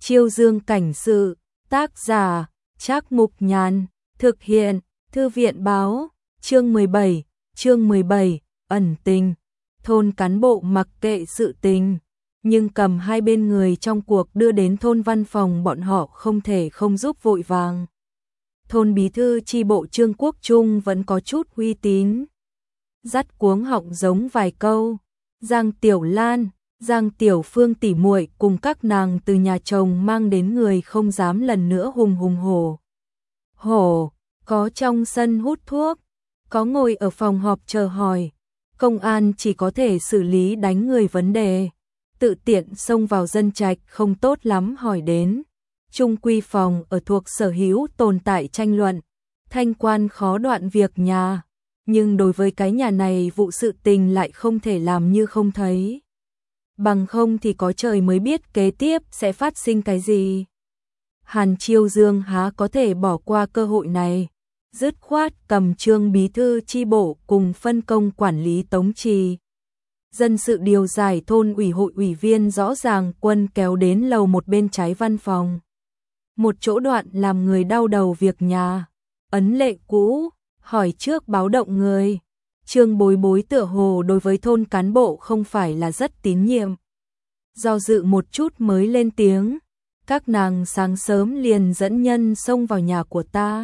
Chiêu Dương cảnh sự, tác giả, Trác Mục Nhàn, thực hiện, Thư viện báo, chương 17, ẩn tình. Thôn cán bộ mặc kệ sự tình, nhưng cầm hai bên người trong cuộc đưa đến thôn văn phòng bọn họ không thể không giúp vội vàng. Thôn bí thư chi bộ Trương Quốc Trung vẫn có chút uy tín. Dắt cuống họng giống vài câu, Giang Tiểu Lan, Giang Tiểu Phương tỉ muội cùng các nàng từ nhà chồng mang đến người không dám lần nữa hùng hổ. Có trong sân hút thuốc, có ngồi ở phòng họp chờ hỏi. Công an chỉ có thể xử lý đánh người vấn đề, tự tiện xông vào dân trạch không tốt lắm hỏi đến. Trung quy phòng ở thuộc sở hữu tồn tại tranh luận, thanh quan khó đoạn việc nhà, nhưng đối với cái nhà này vụ sự tình lại không thể làm như không thấy. Bằng không thì có trời mới biết kế tiếp sẽ phát sinh cái gì. Hàn Chiêu Dương há có thể bỏ qua cơ hội này, dứt khoát cầm Trương bí thư chi bộ cùng phân công quản lý Tống Trì. Dân sự điều giải thôn ủy hội ủy viên rõ ràng quân kéo đến lầu một bên trái văn phòng. Một chỗ đoạn làm người đau đầu việc nhà, ấn lệ cũ, hỏi trước báo động người. Trương Bối Bối tựa hồ đối với thôn cán bộ không phải là rất tín nhiệm. Do dự một chút mới lên tiếng, các nàng sáng sớm liền dẫn nhân xông vào nhà của ta.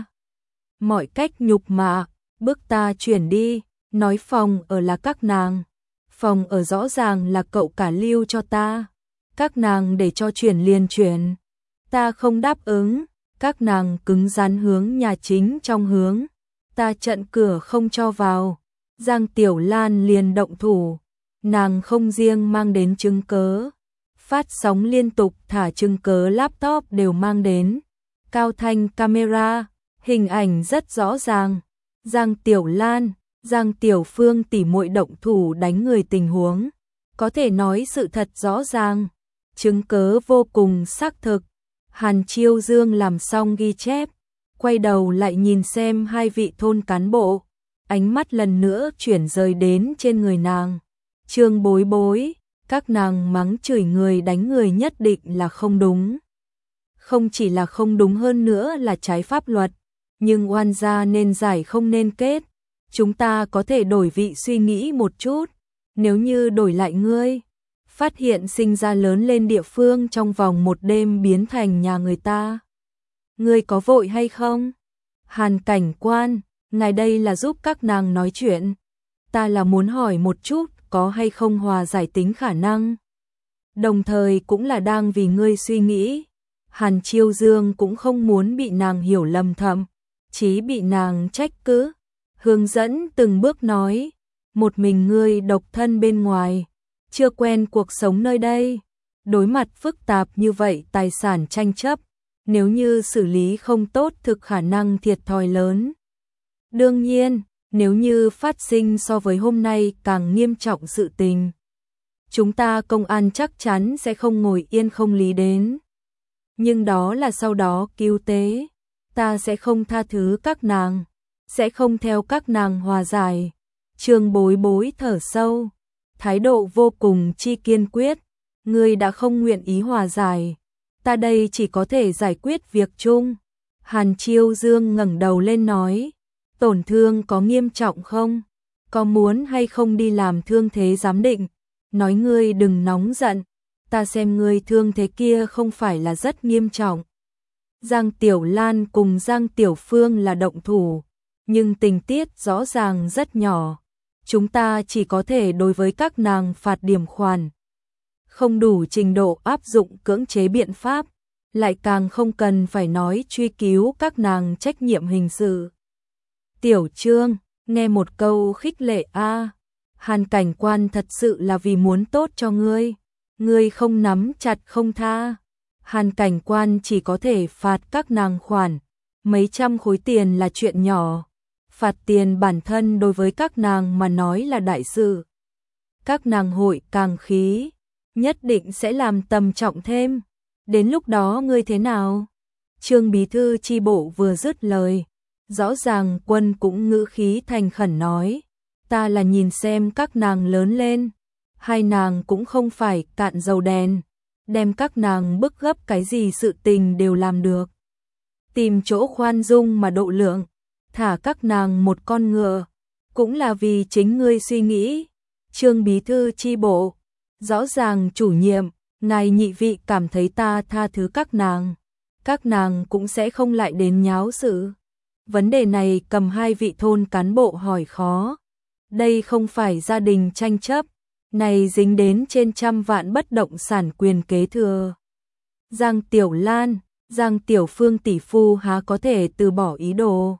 Mọi cách nhục mạ, bức ta chuyển đi, nói phòng ở là các nàng. Phòng ở rõ ràng là cậu cả lưu cho ta. Các nàng để cho chuyển liền chuyển. Ta không đáp ứng, các nàng cứng rắn hướng nhà chính trong hướng. Ta chặn cửa không cho vào. Giang Tiểu Lan liền động thủ. Nàng không riêng mang đến chứng cớ, phát sóng liên tục thả chứng cớ laptop đều mang đến. Cao thanh camera, hình ảnh rất rõ ràng. Giang Tiểu Lan, Giang Tiểu Phương tỉ muội động thủ đánh người tình huống, có thể nói sự thật rõ ràng, chứng cớ vô cùng xác thực. Hàn Chiêu Dương làm xong ghi chép, quay đầu lại nhìn xem hai vị thôn cán bộ, ánh mắt lần nữa chuyển rời đến trên người nàng. Trương Bối Bối, các nàng mắng chửi người đánh người nhất định là không đúng. Không chỉ là không đúng hơn nữa là trái pháp luật, nhưng oan gia nên giải không nên kết. Chúng ta có thể đổi vị suy nghĩ một chút, nếu như đổi lại ngươi, phát hiện sinh ra lớn lên địa phương trong vòng một đêm biến thành nhà người ta. Ngươi có vội hay không? Hàn cảnh quan, ngài đây là giúp các nàng nói chuyện. Ta là muốn hỏi một chút có hay không hòa giải tính khả năng. Đồng thời cũng là đang vì ngươi suy nghĩ. Hàn Chiêu Dương cũng không muốn bị nàng hiểu lầm thầm, chí bị nàng trách cứ. Hướng dẫn từng bước nói, một mình ngươi độc thân bên ngoài, chưa quen cuộc sống nơi đây. Đối mặt phức tạp như vậy tài sản tranh chấp, nếu như xử lý không tốt thực khả năng thiệt thòi lớn. Đương nhiên, nếu như phát sinh so với hôm nay càng nghiêm trọng sự tình, chúng ta công an chắc chắn sẽ không ngồi yên không lý đến. Nhưng đó là sau đó cứu tế, ta sẽ không tha thứ các nàng, sẽ không theo các nàng hòa giải. Trương Bối Bối thở sâu, thái độ vô cùng chi kiên quyết. Ngươi đã không nguyện ý hòa giải, ta đây chỉ có thể giải quyết việc chung. Hàn Chiêu Dương ngẩng đầu lên nói, tổn thương có nghiêm trọng không? Có muốn hay không đi làm thương thế giám định? Nói ngươi đừng nóng giận, ta xem ngươi thương thế kia không phải là rất nghiêm trọng. Giang Tiểu Lan cùng Giang Tiểu Phương là động thủ, nhưng tình tiết rõ ràng rất nhỏ. Chúng ta chỉ có thể đối với các nàng phạt điểm khoản. Không đủ trình độ áp dụng cưỡng chế biện pháp, lại càng không cần phải nói truy cứu các nàng trách nhiệm hình sự. Tiểu Trương, nghe một câu khích lệ a. Hàn cảnh quan thật sự là vì muốn tốt cho ngươi. Ngươi không nắm chặt không tha. Hàn cảnh quan chỉ có thể phạt các nàng khoản. Mấy trăm khối tiền là chuyện nhỏ. Phạt tiền bản thân đối với các nàng mà nói là đại sự. Các nàng hội càng khí, nhất định sẽ làm tầm trọng thêm. Đến lúc đó ngươi thế nào? Trương bí thư chi bộ vừa dứt lời, rõ ràng quân cũng ngữ khí thành khẩn nói, ta là nhìn xem các nàng lớn lên, hai nàng cũng không phải cạn dầu đèn, đem các nàng bức gấp cái gì sự tình đều làm được. Tìm chỗ khoan dung mà độ lượng, thả các nàng một con ngựa, cũng là vì chính ngươi suy nghĩ. Trương bí thư chi bộ, rõ ràng chủ nhiệm, ngài nhị vị cảm thấy ta tha thứ các nàng cũng sẽ không lại đến nháo sự. Vấn đề này cầm hai vị thôn cán bộ hỏi khó. Đây không phải gia đình tranh chấp, này dính đến trên trăm vạn bất động sản quyền kế thừa. Giang Tiểu Lan, Giang Tiểu Phương tỷ phu há có thể từ bỏ ý đồ.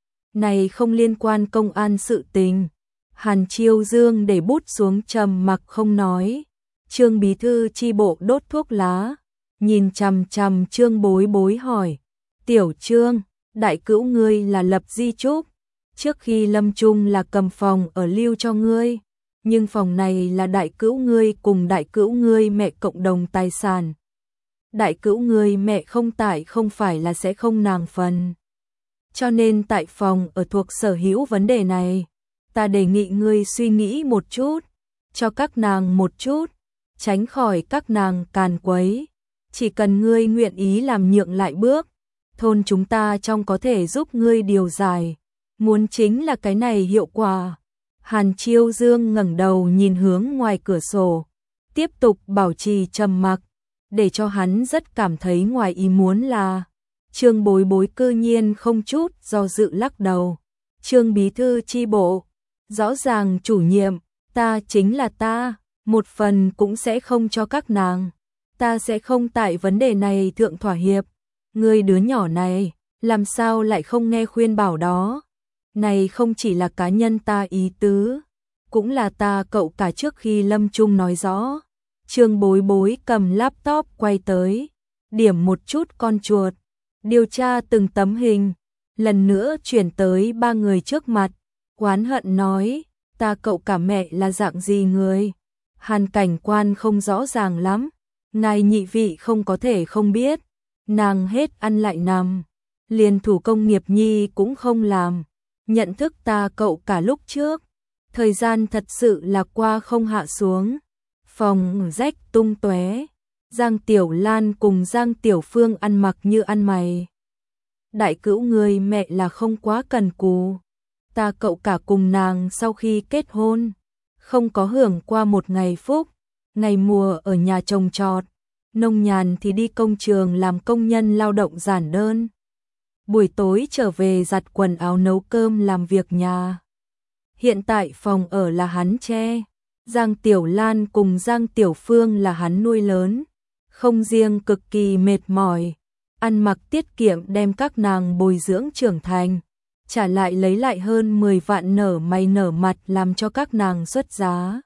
Này không liên quan công an sự tình. Hàn Chiêu Dương để bút xuống trầm mặc không nói. Trương bí thư chi bộ đốt thuốc lá, nhìn chằm chằm Trương Bối Bối hỏi: "Tiểu Trương, đại cữu ngươi là lập di chúc, trước khi lâm chung là cầm phòng ở lưu cho ngươi, nhưng phòng này là đại cữu ngươi cùng đại cữu ngươi mẹ cộng đồng tài sản. Đại cữu ngươi mẹ không tại không phải là sẽ không nàng phần. Cho nên tại phòng ở thuộc sở hữu vấn đề này, ta đề nghị ngươi suy nghĩ một chút, cho các nàng một chút, tránh khỏi các nàng càn quấy. Chỉ cần ngươi nguyện ý làm nhượng lại bước, thôn chúng ta trong có thể giúp ngươi điều giải. Muốn chính là cái này hiệu quả." Hàn Chiêu Dương ngẩng đầu nhìn hướng ngoài cửa sổ, tiếp tục bảo trì trầm mặc, để cho hắn rất cảm thấy ngoài ý muốn là Trương Bối Bối cư nhiên không chút do dự lắc đầu. "Trương bí thư chi bộ, rõ ràng chủ nhiệm, ta chính là ta, một phần cũng sẽ không cho các nàng. Ta sẽ không tại vấn đề này thượng thỏa hiệp. Ngươi đứa nhỏ này, làm sao lại không nghe khuyên bảo đó? Này không chỉ là cá nhân ta ý tứ, cũng là ta cậu cả trước khi lâm chung nói rõ." Trương Bối Bối cầm laptop quay tới, điểm một chút con chuột, điều tra từng tấm hình, lần nữa chuyển tới ba người trước mặt, oán hận nói: "Ta cậu cả mẹ là dạng gì người? Hàn cảnh quan không rõ ràng lắm, ngài nhị vị không có thể không biết, nàng hết ăn lại nằm, liền thủ công nghiệp nhi cũng không làm. Nhận thức ta cậu cả lúc trước, thời gian thật sự là qua không hạ xuống, phòng rách tung tóe, Giang Tiểu Lan cùng Giang Tiểu Phương ăn mặc như ăn mày. Đại cữu người mẹ là không quá cần cù, ta cậu cả cùng nàng sau khi kết hôn, không có hưởng qua một ngày phúc, ngày mùa ở nhà trồng trọt, nông nhàn thì đi công trường làm công nhân lao động giản đơn. Buổi tối trở về giặt quần áo nấu cơm làm việc nhà. Hiện tại phòng ở là hắn che, Giang Tiểu Lan cùng Giang Tiểu Phương là hắn nuôi lớn, không riêng cực kỳ mệt mỏi, ăn mặc tiết kiệm đem các nàng bồi dưỡng trưởng thành, trả lại lấy lại hơn 10 vạn nở mày nở mặt làm cho các nàng xuất giá.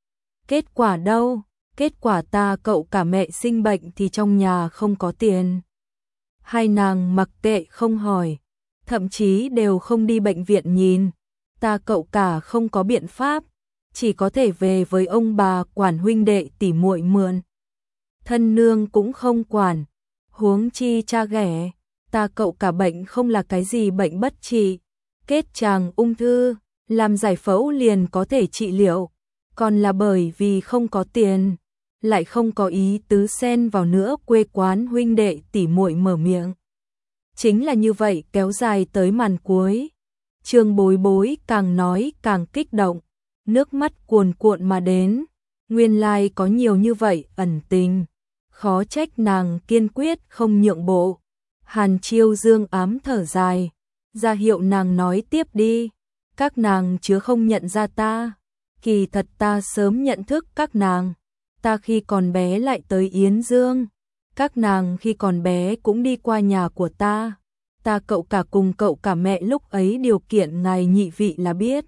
Kết quả đâu? Kết quả ta cậu cả mẹ sinh bệnh thì trong nhà không có tiền. Hai nàng mặc kệ không hỏi, thậm chí đều không đi bệnh viện nhìn. Ta cậu cả không có biện pháp, chỉ có thể về với ông bà quản huynh đệ tỉ muội mượn. Thân nương cũng không quản, huống chi cha ghẻ, ta cậu cả bệnh không là cái gì bệnh bất trị, kết tràng ung thư, làm giải phẫu liền có thể trị liệu, còn là bởi vì không có tiền, lại không có ý tứ xen vào nữa quê quán huynh đệ tỉ muội mở miệng. Chính là như vậy kéo dài tới màn cuối. Trương Bối Bối càng nói càng kích động, nước mắt cuồn cuộn mà đến, nguyên lai có nhiều như vậy ẩn tình, khó trách nàng kiên quyết không nhượng bộ. Hàn Chiêu Dương ám thở dài, ra hiệu nàng nói tiếp đi, các nàng chứa không nhận ra ta, kỳ thật ta sớm nhận thức các nàng, ta khi còn bé lại tới Yến Dương, các nàng khi còn bé cũng đi qua nhà của ta cậu cả cùng cậu cả mẹ lúc ấy điều kiện ngài nhị vị là biết.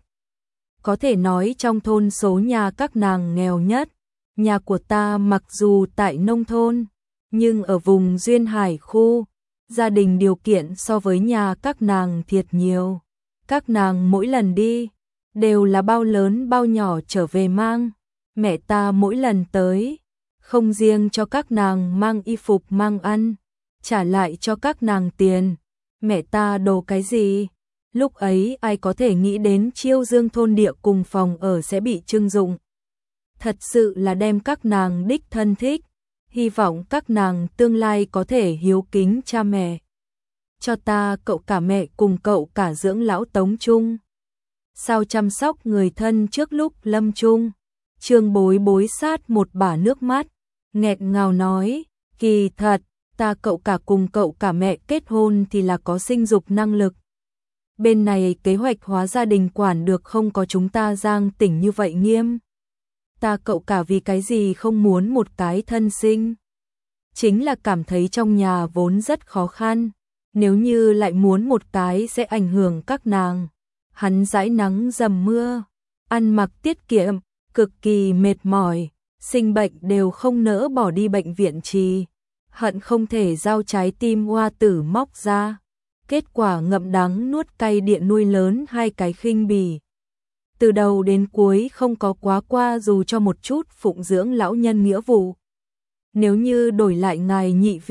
Có thể nói trong thôn số nhà các nàng nghèo nhất, nhà của ta mặc dù tại nông thôn, nhưng ở vùng duyên hải khu, gia đình điều kiện so với nhà các nàng thiệt nhiều. Các nàng mỗi lần đi, đều là bao lớn bao nhỏ trở về mang, mẹ ta mỗi lần tới, không riêng cho các nàng mang y phục mang ăn, trả lại cho các nàng tiền. Mẹ ta đồ cái gì? Lúc ấy ai có thể nghĩ đến Chiêu Dương thôn địa cùng phòng ở sẽ bị trưng dụng. Thật sự là đem các nàng đích thân thích, hy vọng các nàng tương lai có thể hiếu kính cha mẹ. Cho ta cậu cả mẹ cùng cậu cả dưỡng lão tống chung. Sao chăm sóc người thân trước lúc lâm chung. Trương Bối Bối sát một bả nước mắt, nghẹn ngào nói, kỳ thật, ta cậu cả cùng cậu cả mẹ kết hôn thì là có sinh dục năng lực. Bên này kế hoạch hóa gia đình quản được không có chúng ta Giang Tỉnh như vậy nghiêm. Ta cậu cả vì cái gì không muốn một cái thân sinh? Chính là cảm thấy trong nhà vốn rất khó khăn, nếu như lại muốn một cái sẽ ảnh hưởng các nàng. Hắn dãi nắng dầm mưa, ăn mặc tiết kiệm, cực kỳ mệt mỏi, sinh bệnh đều không nỡ bỏ đi bệnh viện trì, hận không thể giao trái tim hoa tử móc ra. Kết quả ngậm đắng nuốt cay điện nuôi lớn hai cái khinh bỉ. Từ đầu đến cuối không có quá qua dù cho một chút phụng dưỡng lão nhân nghĩa vụ. Nếu như đổi lại ngài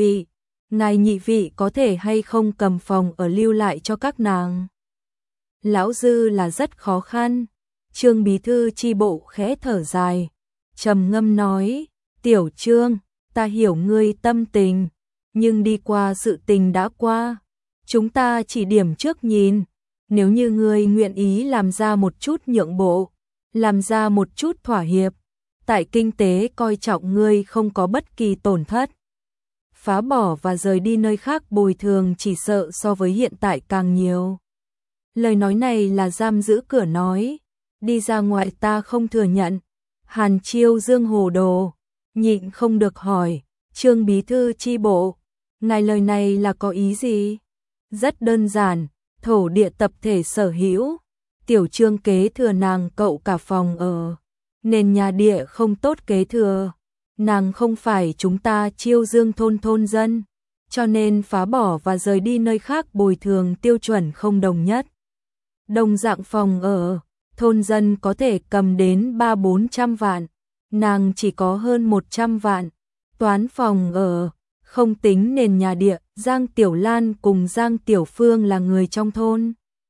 nhị vị có thể hay không cầm phòng ở lưu lại cho các nàng? Lão dư là rất khó khăn. Trương bí thư chi bộ khẽ thở dài, trầm ngâm nói, Tiểu Trương, ta hiểu ngươi tâm tình, nhưng đi qua sự tình đã qua. Chúng ta chỉ điểm trước nhìn, nếu như ngươi nguyện ý làm ra một chút nhượng bộ, làm ra một chút thỏa hiệp, tại kinh tế coi trọng ngươi không có bất kỳ tổn thất. Phá bỏ và rời đi nơi khác bồi thường chỉ sợ so với hiện tại càng nhiều. Lời nói này là giam giữ cửa nói, đi ra ngoài ta không thừa nhận. Hàn Chiêu Dương hồ đồ, nhịn không được hỏi, Trương bí thư chi bộ, ngài lời này là có ý gì? Rất đơn giản, thổ địa tập thể sở hữu, Tiểu Trương kế thừa nàng cậu cả phòng ở, nền nhà địa không tốt kế thừa, nàng không phải chúng ta Chiêu Dương thôn dân, cho nên phá bỏ và rời đi nơi khác bồi thường tiêu chuẩn không đồng nhất. Đồng dạng phòng ở, thôn dân có thể cầm đến 300-400 vạn, nàng chỉ có hơn 100 vạn, toán phòng ở, không tính nền nhà địa. Giang Tiểu Lan cùng Giang Tiểu Phương là người trong thôn.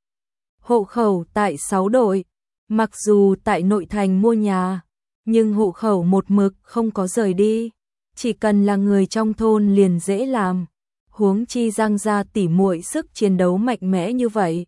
Hộ khẩu tại 6 đội, mặc dù tại nội thành mua nhà, nhưng hộ khẩu một mực không có rời đi, chỉ cần là người trong thôn liền dễ làm, huống chi Giang gia tỉ muội sức chiến đấu mạnh mẽ như vậy.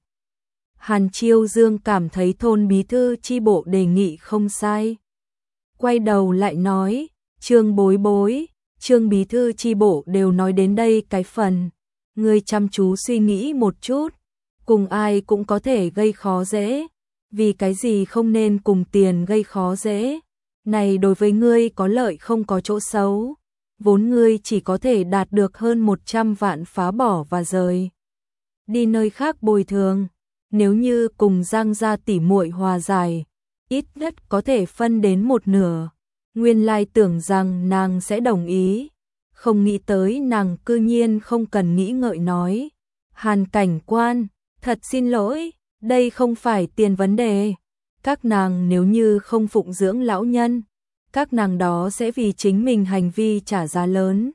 Hàn Chiêu Dương cảm thấy thôn bí thư chi bộ đề nghị không sai. Quay đầu lại nói, Trương Bối Bối, Trương bí thư chi bộ đều nói đến đây cái phần, ngươi chăm chú suy nghĩ một chút, cùng ai cũng có thể gây khó dễ, vì cái gì không nên cùng tiền gây khó dễ, này đối với ngươi có lợi không có chỗ xấu, vốn ngươi chỉ có thể đạt được hơn 100 vạn phá bỏ và rời đi nơi khác bồi thường, nếu như cùng Giang gia tỉ muội hòa giải, ít nhất có thể phân đến một nửa. Nguyên lai tưởng rằng nàng sẽ đồng ý, không nghĩ tới nàng cư nhiên không cần nghĩ ngợi nói. Hàn cảnh quan, thật xin lỗi, đây không phải tiền vấn đề. Các nàng nếu như không phụng dưỡng lão nhân, các nàng đó sẽ vì chính mình hành vi trả giá lớn.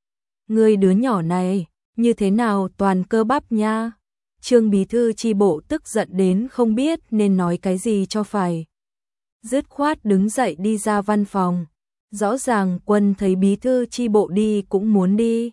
Ngươi đứa nhỏ này, như thế nào toàn cơ bắp nha? Trương bí thư chi bộ tức giận đến không biết nên nói cái gì cho phải. Dứt khoát đứng dậy đi ra văn phòng. Rõ ràng Quân thấy bí thư chi bộ đi cũng muốn đi.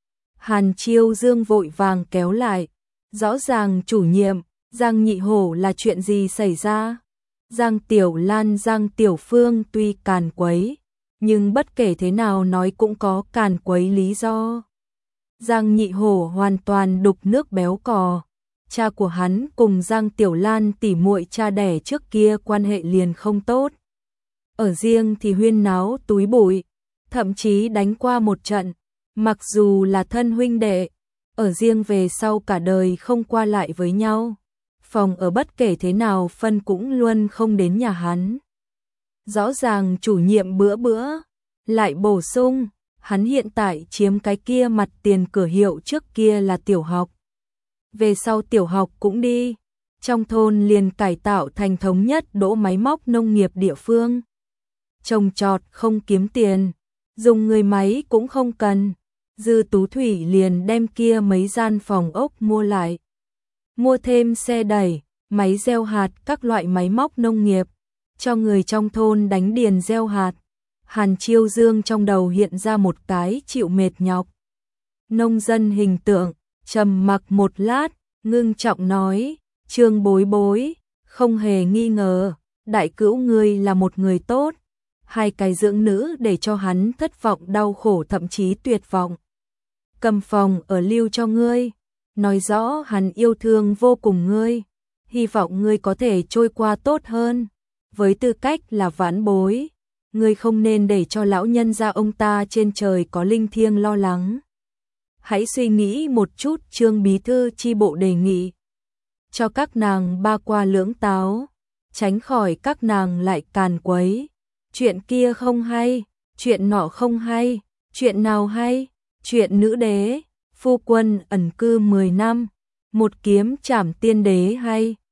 Hàn Chiêu Dương vội vàng kéo lại. Rõ ràng chủ nhiệm, Giang Nhị Hổ là chuyện gì xảy ra? Giang Tiểu Lan, Giang Tiểu Phương tuy càn quấy, nhưng bất kể thế nào nói cũng có càn quấy lý do. Giang Nhị Hổ hoàn toàn đục nước béo cò. Cha của hắn cùng Giang Tiểu Lan tỉ muội cha đẻ trước kia quan hệ liền không tốt. Ở riêng thì huyên náo túi bụi, thậm chí đánh qua một trận, mặc dù là thân huynh đệ, ở riêng về sau cả đời không qua lại với nhau. Phòng ở bất kể thế nào phân cũng luôn không đến nhà hắn. Rõ ràng chủ nhiệm bữa lại bổ sung, hắn hiện tại chiếm cái kia mặt tiền cửa hiệu trước kia là tiểu học. Về sau tiểu học cũng đi, trong thôn liền cải tạo thành thống nhất đỗ máy móc nông nghiệp địa phương. Trồng trọt không kiếm tiền, dùng người máy cũng không cần, Dư Tú Thủy liền đem kia mấy gian phòng ốc mua lại. Mua thêm xe đẩy, máy gieo hạt các loại máy móc nông nghiệp, cho người trong thôn đánh điền gieo hạt. Hàn Chiêu Dương trong đầu hiện ra một cái chịu mệt nhọc nông dân hình tượng, trầm mặc một lát, ngưng trọng nói, Trương Bối Bối, không hề nghi ngờ, đại cữu ngươi là một người tốt, hai cái dưỡng nữ để cho hắn thất vọng đau khổ thậm chí tuyệt vọng. Cầm phòng ở lưu cho ngươi, nói rõ hắn yêu thương vô cùng ngươi, hy vọng ngươi có thể trôi qua tốt hơn, với tư cách là vãn bối, ngươi không nên để cho lão nhân gia ông ta trên trời có linh thiêng lo lắng. Hãy suy nghĩ một chút, Trương bí thư chi bộ đề nghị cho các nàng ba qua lưỡng táo, tránh khỏi các nàng lại càn quấy. Chuyện kia không hay, chuyện nọ không hay, chuyện nào hay? Chuyện nữ đế, phu quân ẩn cư 10 năm, một kiếm trảm tiên đế hay?